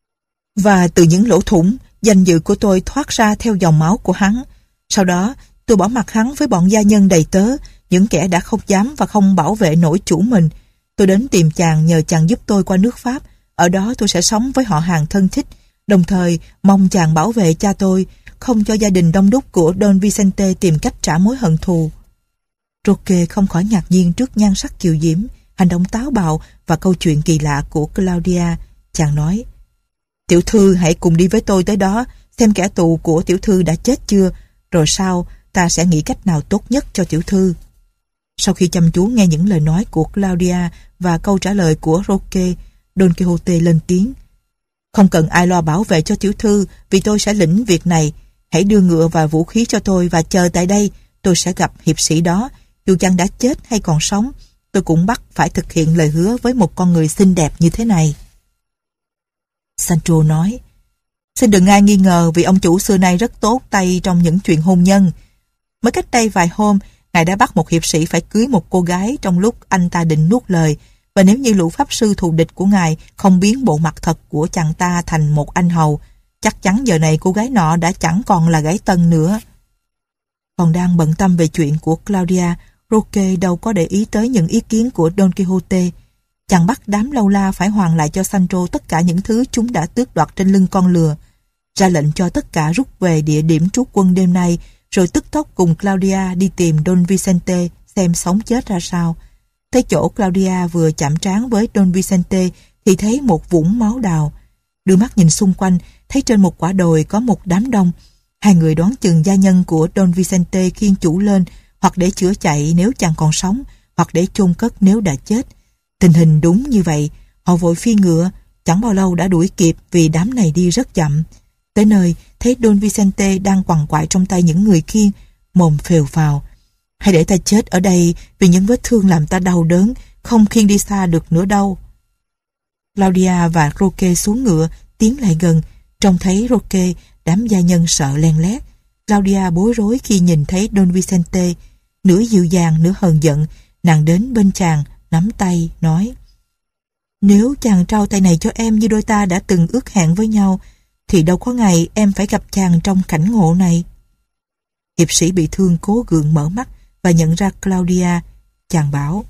Và từ những lỗ thủng, danh dự của tôi thoát ra theo dòng máu của hắn. Sau đó, tôi bỏ mặc hắn với bọn gia nhân đầy tớ, những kẻ đã không dám và không bảo vệ nổi chủ mình. Tôi đến tìm chàng nhờ chàng giúp tôi qua nước Pháp. Ở đó tôi sẽ sống với họ hàng thân thích, đồng thời mong chàng bảo vệ cha tôi, không cho gia đình đông đúc của Don Vicente tìm cách trả mối hận thù. Roque không khỏi ngạc nhiên trước nhan sắc kiều diễm, hành động táo bạo và câu chuyện kỳ lạ của Claudia. Chàng nói: "Tiểu thư hãy cùng đi với tôi tới đó, xem kẻ tù của tiểu thư đã chết chưa, rồi sau ta sẽ nghĩ cách nào tốt nhất cho tiểu thư." Sau khi chăm chú nghe những lời nói của Claudia và câu trả lời của Roque, Don Quixote lên tiếng: "Không cần ai lo bảo vệ cho tiểu thư, vì tôi sẽ lĩnh việc này. Hãy đưa ngựa và vũ khí cho tôi và chờ tại đây. Tôi sẽ gặp hiệp sĩ đó. Dù chàng đã chết hay còn sống, tôi cũng bắt phải thực hiện lời hứa với một con người xinh đẹp như thế này." Sancho nói: "Xin đừng ai nghi ngờ, vì ông chủ xưa nay rất tốt tay trong những chuyện hôn nhân. Mới cách đây vài hôm, ngài đã bắt một hiệp sĩ phải cưới một cô gái trong lúc anh ta định nuốt lời. Và nếu như lũ pháp sư thù địch của ngài không biến bộ mặt thật của chàng ta thành một anh hầu, chắc chắn giờ này cô gái nọ đã chẳng còn là gái tân nữa." Còn đang bận tâm về chuyện của Claudia, Roque đâu có để ý tới những ý kiến của Don Quixote. Chàng bắt đám lâu la phải hoàn lại cho Sancho tất cả những thứ chúng đã tước đoạt trên lưng con lừa, ra lệnh cho tất cả rút về địa điểm trú quân đêm nay, rồi tức tốc cùng Claudia đi tìm Don Vicente xem sống chết ra sao. Tới chỗ Claudia vừa chạm trán với Don Vicente thì thấy một vũng máu đào. Đưa mắt nhìn xung quanh, thấy trên một quả đồi có một đám đông. Hai người đoán chừng gia nhân của Don Vicente khiêng chủ lên, hoặc để chữa chạy nếu chàng còn sống, hoặc để chôn cất nếu đã chết. Tình hình đúng như vậy, họ vội phi ngựa, chẳng bao lâu đã đuổi kịp vì đám này đi rất chậm. Tới nơi, thấy Don Vicente đang quằn quại trong tay những người khiêng, mồm phèo phào: "Hãy để ta chết ở đây, vì những vết thương làm ta đau đớn, không khiêng đi xa được nữa đâu." Claudia và Roque xuống ngựa, tiến lại gần, trông thấy Roque, đám gia nhân sợ len lét. Claudia bối rối khi nhìn thấy Don Vicente, nửa dịu dàng nửa hờn giận, nàng đến bên chàng, nắm tay, nói: "Nếu chàng trao tay này cho em như đôi ta đã từng ước hẹn với nhau, thì đâu có ngày em phải gặp chàng trong cảnh ngộ này." Hiệp sĩ bị thương cố gượng mở mắt và nhận ra Claudia. Chàng bảo: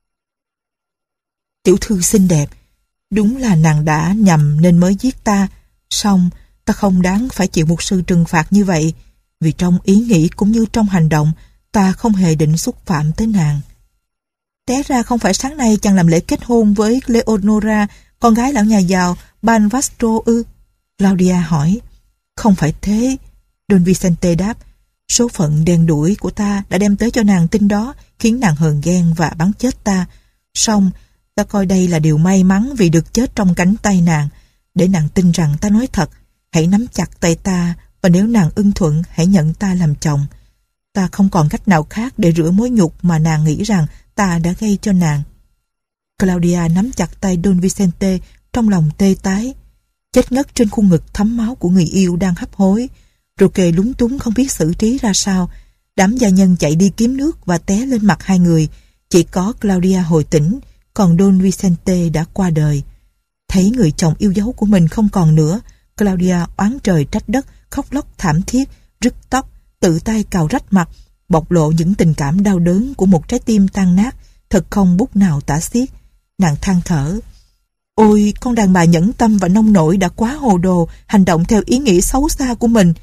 "Tiểu thư xinh đẹp, đúng là nàng đã nhầm nên mới giết ta. Song ta không đáng phải chịu một sự trừng phạt như vậy, vì trong ý nghĩ cũng như trong hành động, ta không hề định xúc phạm tới nàng. Té ra không phải sáng nay chàng làm lễ kết hôn với Leonora, con gái lão nhà giàu Banvastro ư?" Claudia hỏi. "Không phải thế," Don Vicente đáp. "Số phận đen đủi của ta đã đem tới cho nàng tin đó, khiến nàng hờn ghen và bắn chết ta. Song ta coi đây là điều may mắn vì được chết trong cánh tay nàng, để nàng tin rằng ta nói thật. Hãy nắm chặt tay ta, và nếu nàng ưng thuận, hãy nhận ta làm chồng. Ta không còn cách nào khác để rửa mối nhục mà nàng nghĩ rằng ta đã gây cho nàng." Claudia nắm chặt tay Don Vicente, trong lòng tê tái. Chết ngất trên khuôn ngực thấm máu của người yêu đang hấp hối. Roque lúng túng không biết xử trí ra sao. Đám gia nhân chạy đi kiếm nước và té lên mặt hai người. Chỉ có Claudia hồi tỉnh, còn Don Vicente đã qua đời. Thấy người chồng yêu dấu của mình không còn nữa, Claudia oán trời trách đất, khóc lóc thảm thiết, rứt tóc, tự tay cào rách mặt, bộc lộ những tình cảm đau đớn của một trái tim tan nát, thật không bút nào tả xiết. Nàng than thở: ôi, con đàn bà nhẫn tâm và nông nổi đã quá hồ đồ, hành động theo ý nghĩ xấu xa của mình.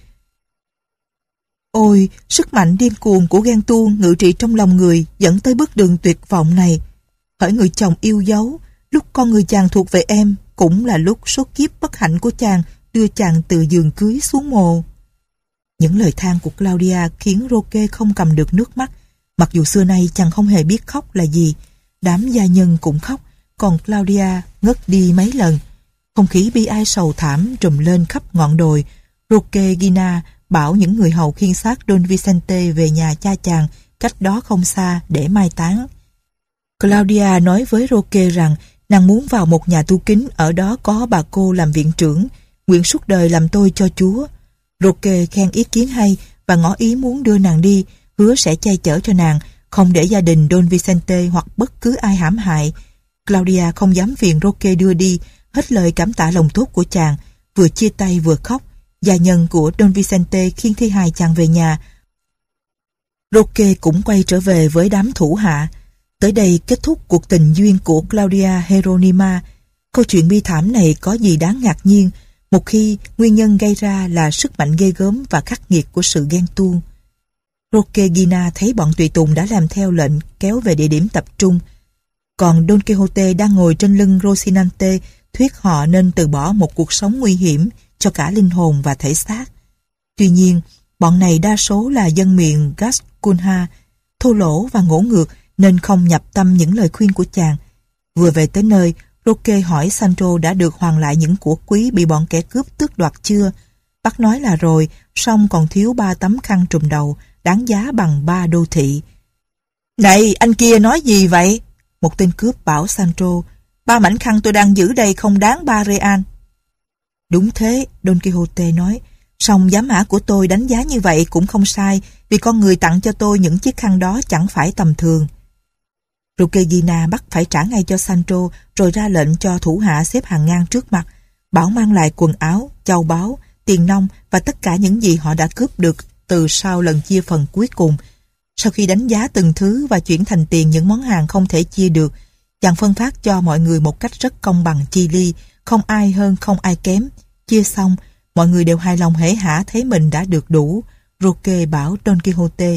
Ôi, sức mạnh điên cuồng của ghen tuông ngự trị trong lòng người dẫn tới bước đường tuyệt vọng này. Hỡi người chồng yêu dấu, lúc con người chàng thuộc về em cũng là lúc số kiếp bất hạnh của chàng đưa chàng từ giường cưới xuống mồ. Những lời than của Claudia khiến Roque không cầm được nước mắt. Mặc dù xưa nay chàng không hề biết khóc là gì, đám gia nhân cũng khóc, còn Claudia ngất đi mấy lần. Không khí bi ai sầu thảm trùm lên khắp ngọn đồi. Roque Gina bảo những người hầu khiêng xác Don Vicente về nhà cha chàng cách đó không xa để mai táng. Claudia nói với Roque rằng nàng muốn vào một nhà tu kín, ở đó có bà cô làm viện trưởng, nguyện suốt đời làm tôi cho Chúa. Roque khen ý kiến hay và ngỏ ý muốn đưa nàng đi, hứa sẽ che chở cho nàng, không để gia đình Don Vicente hoặc bất cứ ai hãm hại. Claudia không dám phiền Roque đưa đi, hết lời cảm tạ lòng tốt của chàng, vừa chia tay vừa khóc. Gia nhân của Don Vicente khiêng thi hài chàng về nhà. Roque cũng quay trở về với đám thủ hạ. Tới đây kết thúc cuộc tình duyên của Claudia Jeronima. Câu chuyện bi thảm này có gì đáng ngạc nhiên, một khi nguyên nhân gây ra là sức mạnh ghê gớm và khắc nghiệt của sự ghen tuông. Roque Gina thấy bọn tùy tùng đã làm theo lệnh kéo về địa điểm tập trung. Còn Don Quixote đang ngồi trên lưng Rocinante thuyết họ nên từ bỏ một cuộc sống nguy hiểm cho cả linh hồn và thể xác. Tuy nhiên, bọn này đa số là dân miền Gascunha, thô lỗ và ngỗ ngược nên không nhập tâm những lời khuyên của chàng. Vừa về tới nơi, Roque hỏi Sancho đã được hoàn lại những của quý bị bọn kẻ cướp tước đoạt chưa. Bác nói là rồi, song còn thiếu ba tấm khăn trùm đầu, đáng giá bằng ba đô thị. Này, anh kia nói gì vậy? Một tên cướp bảo Sancho, ba mảnh khăn tôi đang giữ đây không đáng ba real. Đúng thế, Don Quixote nói, song giá mã của tôi đánh giá như vậy cũng không sai, vì con người tặng cho tôi những chiếc khăn đó chẳng phải tầm thường. Roque Gina bắt phải trả ngay cho Sancho, rồi ra lệnh cho thủ hạ xếp hàng ngang trước mặt, bảo mang lại quần áo, châu báu, tiền nong và tất cả những gì họ đã cướp được từ sau lần chia phần cuối cùng. Sau khi đánh giá từng thứ và chuyển thành tiền những món hàng không thể chia được, chàng phân phát cho mọi người một cách rất công bằng chi ly, không ai hơn không ai kém. Chia xong, mọi người đều hài lòng hễ hả thấy mình đã được đủ. Roque bảo Don Quixote,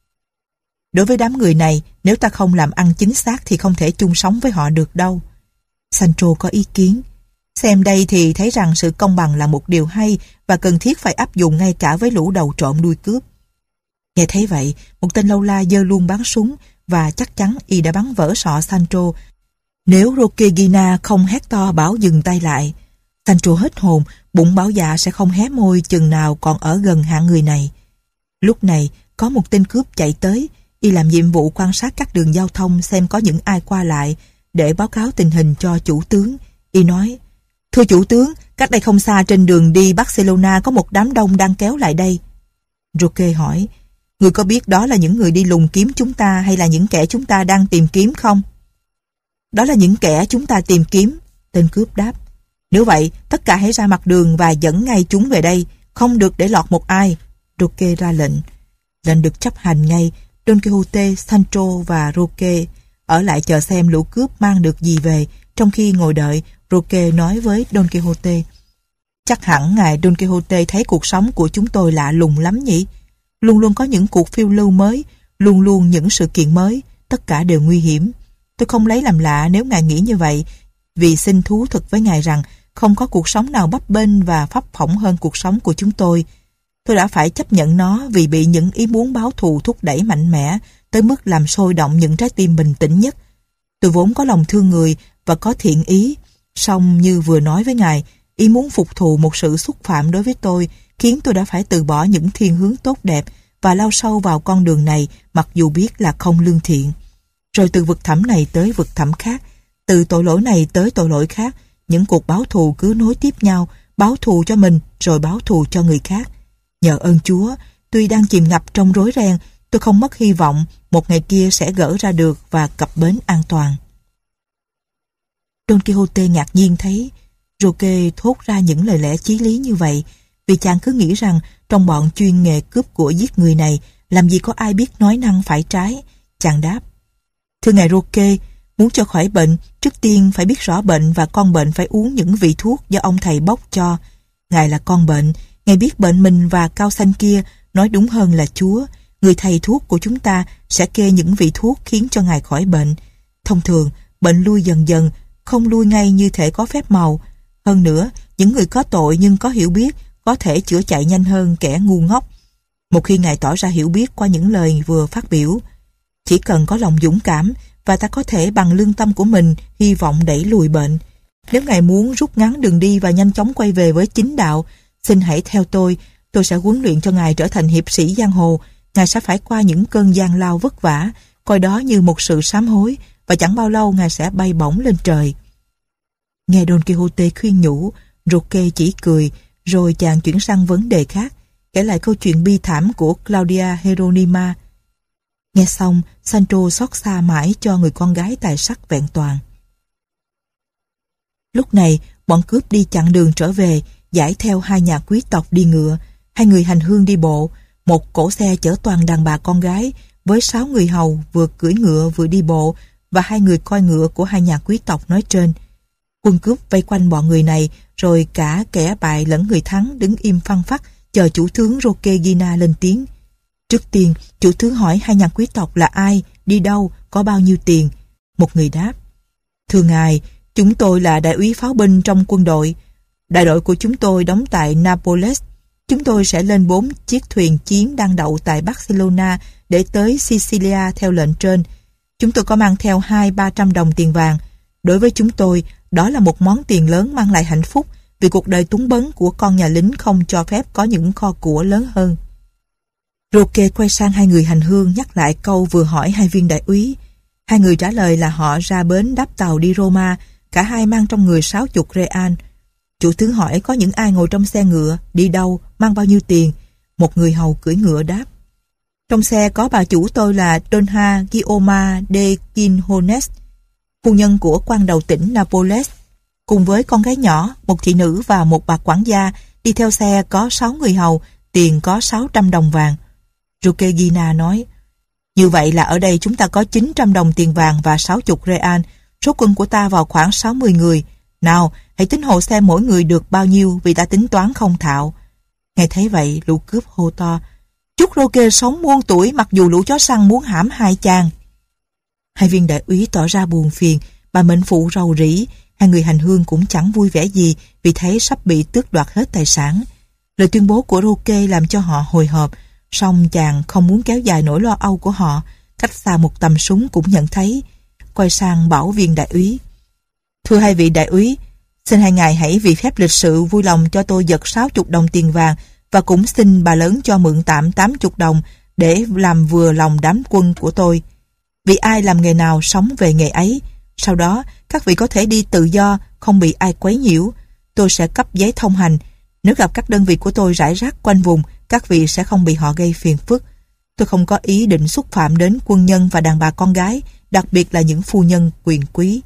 đối với đám người này, nếu ta không làm ăn chính xác thì không thể chung sống với họ được đâu. Sancho có ý kiến, xem đây thì thấy rằng sự công bằng là một điều hay và cần thiết phải áp dụng ngay cả với lũ đầu trộm đuôi cướp. Nghe thấy vậy, một tên lâu la giơ luôn bắn súng và chắc chắn y đã bắn vỡ sọ Sancho. Nếu Roque Gina không hét to bảo dừng tay lại, Sancho hết hồn, bụng bảo dạ sẽ không hé môi chừng nào còn ở gần hạng người này. Lúc này, có một tên cướp chạy tới, y làm nhiệm vụ quan sát các đường giao thông xem có những ai qua lại để báo cáo tình hình cho chủ tướng. Y nói, thưa chủ tướng, cách đây không xa trên đường đi Barcelona có một đám đông đang kéo lại đây. Roque hỏi, người có biết đó là những người đi lùng kiếm chúng ta hay là những kẻ chúng ta đang tìm kiếm không? Đó là những kẻ chúng ta tìm kiếm, tên cướp đáp. Nếu vậy, tất cả hãy ra mặt đường và dẫn ngay chúng về đây, không được để lọt một ai. Roque ra lệnh. Lệnh được chấp hành ngay. Don Quixote, Sancho và Roque ở lại chờ xem lũ cướp mang được gì về. Trong khi ngồi đợi, Roque nói với Don Quixote, chắc hẳn ngài Don Quixote thấy cuộc sống của chúng tôi lạ lùng lắm nhỉ? Luôn luôn có những cuộc phiêu lưu mới, luôn luôn những sự kiện mới, tất cả đều nguy hiểm. Tôi không lấy làm lạ nếu ngài nghĩ như vậy, vì xin thú thực với ngài rằng không có cuộc sống nào bấp bênh và phấp phỏng hơn cuộc sống của chúng tôi. Tôi đã phải chấp nhận nó vì bị những ý muốn báo thù thúc đẩy mạnh mẽ tới mức làm sôi động những trái tim bình tĩnh nhất. Tôi vốn có lòng thương người và có thiện ý, song như vừa nói với ngài, ý muốn phục thù một sự xúc phạm đối với tôi khiến tôi đã phải từ bỏ những thiên hướng tốt đẹp và lao sâu vào con đường này mặc dù biết là không lương thiện. Rồi từ vực thẳm này tới vực thẳm khác, từ tội lỗi này tới tội lỗi khác, những cuộc báo thù cứ nối tiếp nhau, báo thù cho mình rồi báo thù cho người khác. Nhờ ơn Chúa, tuy đang chìm ngập trong rối ren, tôi không mất hy vọng một ngày kia sẽ gỡ ra được và cập bến an toàn. Don Quixote ngạc nhiên thấy Roque thốt ra những lời lẽ chí lý như vậy, vì chàng cứ nghĩ rằng trong bọn chuyên nghề cướp của giết người này, làm gì có ai biết nói năng phải trái. Chàng đáp: "Thưa ngài Roque, muốn cho khỏi bệnh, trước tiên phải biết rõ bệnh và con bệnh phải uống những vị thuốc do ông thầy bốc cho. Ngài là con bệnh, ngài biết bệnh mình và cao xanh kia, nói đúng hơn là Chúa, người thầy thuốc của chúng ta sẽ kê những vị thuốc khiến cho ngài khỏi bệnh. Thông thường, bệnh lui dần dần, không lui ngay như thể có phép màu. Hơn nữa, những người có tội nhưng có hiểu biết có thể chữa chạy nhanh hơn kẻ ngu ngốc. Một khi ngài tỏ ra hiểu biết qua những lời vừa phát biểu, chỉ cần có lòng dũng cảm và ta có thể bằng lương tâm của mình hy vọng đẩy lùi bệnh. Nếu ngài muốn rút ngắn đường đi và nhanh chóng quay về với chính đạo, xin hãy theo tôi, tôi sẽ huấn luyện cho ngài trở thành hiệp sĩ giang hồ. Ngài sẽ phải qua những cơn gian lao vất vả, coi đó như một sự sám hối, và chẳng bao lâu ngài sẽ bay bổng lên trời." Nghe Don Quixote khuyên nhủ, Roque chỉ cười, rồi chàng chuyển sang vấn đề khác, kể lại câu chuyện bi thảm của Claudia Jeronima. Nghe xong, Sancho xót xa mãi cho người con gái tài sắc vẹn toàn. Lúc này, bọn cướp đi chặn đường trở về, dải theo hai nhà quý tộc đi ngựa, hai người hành hương đi bộ, một cỗ xe chở toàn đàn bà con gái với sáu người hầu vừa cưỡi ngựa vừa đi bộ, và hai người coi ngựa của hai nhà quý tộc nói trên. Quân cướp vây quanh bọn người này, rồi cả kẻ bại lẫn người thắng đứng im phăng phắc chờ chủ tướng Roque Guina lên tiếng. Trước tiên, chủ tướng hỏi hai nhà quý tộc là ai, đi đâu, có bao nhiêu tiền. Một người đáp: "Thưa ngài, chúng tôi là đại úy pháo binh trong quân đội. Đại đội của chúng tôi đóng tại Napoles. Chúng tôi sẽ lên bốn chiếc thuyền chiến đang đậu tại Barcelona để tới Sicilia theo lệnh trên. Chúng tôi có mang theo hai ba trăm đồng tiền vàng. Đối với chúng tôi, đó là một món tiền lớn mang lại hạnh phúc, vì cuộc đời túng bấn của con nhà lính không cho phép có những kho của lớn hơn." Roque quay sang hai người hành hương nhắc lại câu vừa hỏi hai viên đại úy. Hai người trả lời là họ ra bến đáp tàu đi Roma, cả hai mang trong người sáu chục real. Chủ tướng hỏi có những ai ngồi trong xe ngựa, đi đâu, mang bao nhiêu tiền. Một người hầu cưỡi ngựa đáp: "Trong xe có bà chủ tôi là Dona Guioma de Quinones, phu nhân của quan đầu tỉnh Napoles. Cùng với con gái nhỏ, một thị nữ và một bà quản gia, đi theo xe có sáu người hầu, tiền có sáu trăm đồng vàng." Roque Guina nói: "Như vậy là ở đây chúng ta có chín trăm đồng tiền vàng và sáu mươi real. Số quân của ta vào khoảng sáu mươi người. Nào, hãy tính hộ xem mỗi người được bao nhiêu, vì ta tính toán không thạo." Nghe thấy vậy, lũ cướp hô to: "Chúc Roque sống muôn tuổi, mặc dù lũ chó săn muốn hãm hai chàng." Hai viên đại úy tỏ ra buồn phiền, bà mệnh phụ rầu rĩ. Hai người hành hương cũng chẳng vui vẻ gì vì thấy sắp bị tước đoạt hết tài sản. Lời tuyên bố của Roque làm cho họ hồi hộp, song chàng không muốn kéo dài nỗi lo âu của họ. Cách xa một tầm súng cũng nhận thấy. Quay sang bảo viên đại úy: "Thưa hai vị đại úy, xin hai ngài hãy vì phép lịch sự vui lòng cho tôi giật sáu mươi đồng tiền vàng, và cũng xin bà lớn cho mượn tạm tám mươi đồng để làm vừa lòng đám quân của tôi. Vì ai làm nghề nào sống về nghề ấy. Sau đó, các vị có thể đi tự do, không bị ai quấy nhiễu. Tôi sẽ cấp giấy thông hành. Nếu gặp các đơn vị của tôi rải rác quanh vùng, các vị sẽ không bị họ gây phiền phức. Tôi không có ý định xúc phạm đến quân nhân và đàn bà con gái, đặc biệt là những phu nhân quyền quý."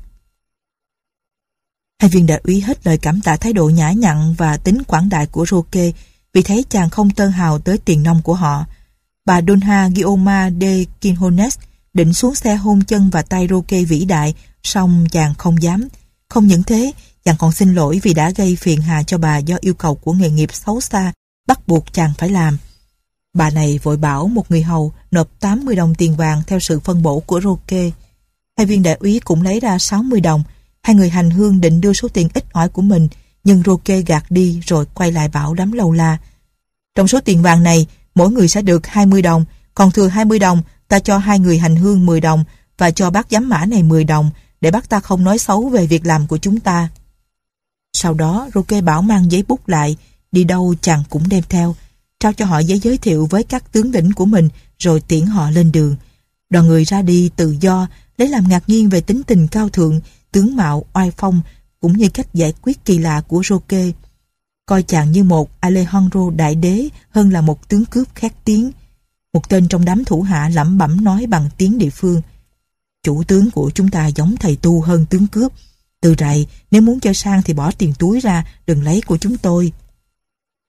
Hai viên đại úy hết lời cảm tạ thái độ nhã nhặn và tính quảng đại của Roque, vì thấy chàng không tơ hào tới tiền nong của họ. Bà Dona Guioma de Quinones định xuống xe hôn chân và tay Roque vĩ đại, song chàng không dám. Không những thế, chàng còn xin lỗi vì đã gây phiền hà cho bà do yêu cầu của nghề nghiệp xấu xa bắt buộc chàng phải làm. Bà này vội bảo một người hầu nộp tám mươi đồng tiền vàng theo sự phân bổ của Roque. Hai viên đại úy cũng lấy ra sáu mươi đồng. Hai người hành hương định đưa số tiền ít ỏi của mình, nhưng Roque gạt đi rồi quay lại bảo đám lâu la: "Trong số tiền vàng này, mỗi người sẽ được hai mươi đồng, còn thừa hai mươi đồng ta cho hai người hành hương mười đồng và cho bác giám mã này mười đồng, để bác ta không nói xấu về việc làm của chúng ta." Sau đó Roque bảo mang giấy bút lại, đi đâu chàng cũng đem theo, trao cho họ giấy giới thiệu với các tướng lĩnh của mình, rồi tiễn họ lên đường. Đoàn người ra đi tự do, lấy làm ngạc nhiên về tính tình cao thượng, tướng mạo oai phong, cũng như cách giải quyết kỳ lạ của Roque. Coi chàng như một Alejandro đại đế hơn là một tướng cướp khét tiếng. Một tên trong đám thủ hạ lẩm bẩm nói bằng tiếng địa phương: "Chủ tướng của chúng ta giống thầy tu hơn tướng cướp. Từ rày, nếu muốn chơi sang thì bỏ tiền túi ra, đừng lấy của chúng tôi."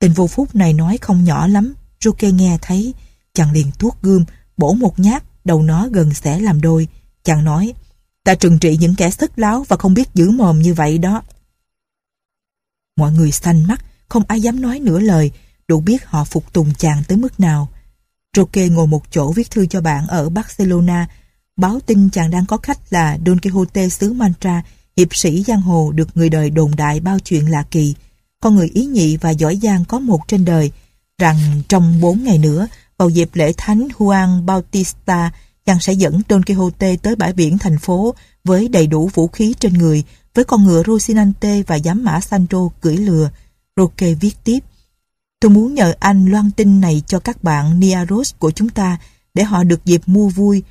Tên vô phúc này nói không nhỏ lắm. Roque nghe thấy, chàng liền tuốt gươm, bổ một nhát, đầu nó gần xẻ làm đôi. Chàng nói, ta trừng trị những kẻ sức láo và không biết giữ mồm như vậy đó. Mọi người xanh mắt, không ai dám nói nửa lời, đủ biết họ phục tùng chàng tới mức nào. Roque ngồi một chỗ viết thư cho bạn ở Barcelona, báo tin chàng đang có khách là Don Quixote xứ Mantra, hiệp sĩ giang hồ được người đời đồn đại bao chuyện lạ kỳ, con người ý nhị và giỏi giang có một trên đời, rằng trong bốn ngày nữa, vào dịp lễ thánh Juan Bautista, chàng sẽ dẫn Don Quixote tới bãi biển thành phố với đầy đủ vũ khí trên người, với con ngựa Rocinante và giám mã Sancho cưỡi lừa. Roque viết tiếp, tôi muốn nhờ anh loan tin này cho các bạn Niaros của chúng ta, để họ được dịp mua vui.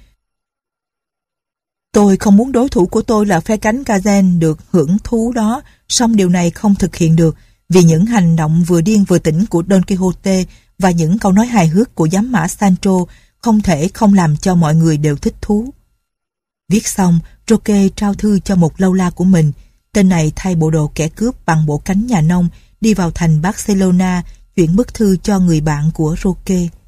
Tôi không muốn đối thủ của tôi là phe cánh Cazén được hưởng thú đó, song điều này không thực hiện được, vì những hành động vừa điên vừa tỉnh của Don Quixote và những câu nói hài hước của giám mã Sancho không thể không làm cho mọi người đều thích thú. Viết xong, Roque trao thư cho một lâu la của mình. Tên này thay bộ đồ kẻ cướp bằng bộ cánh nhà nông, đi vào thành Barcelona, chuyển bức thư cho người bạn của Roque.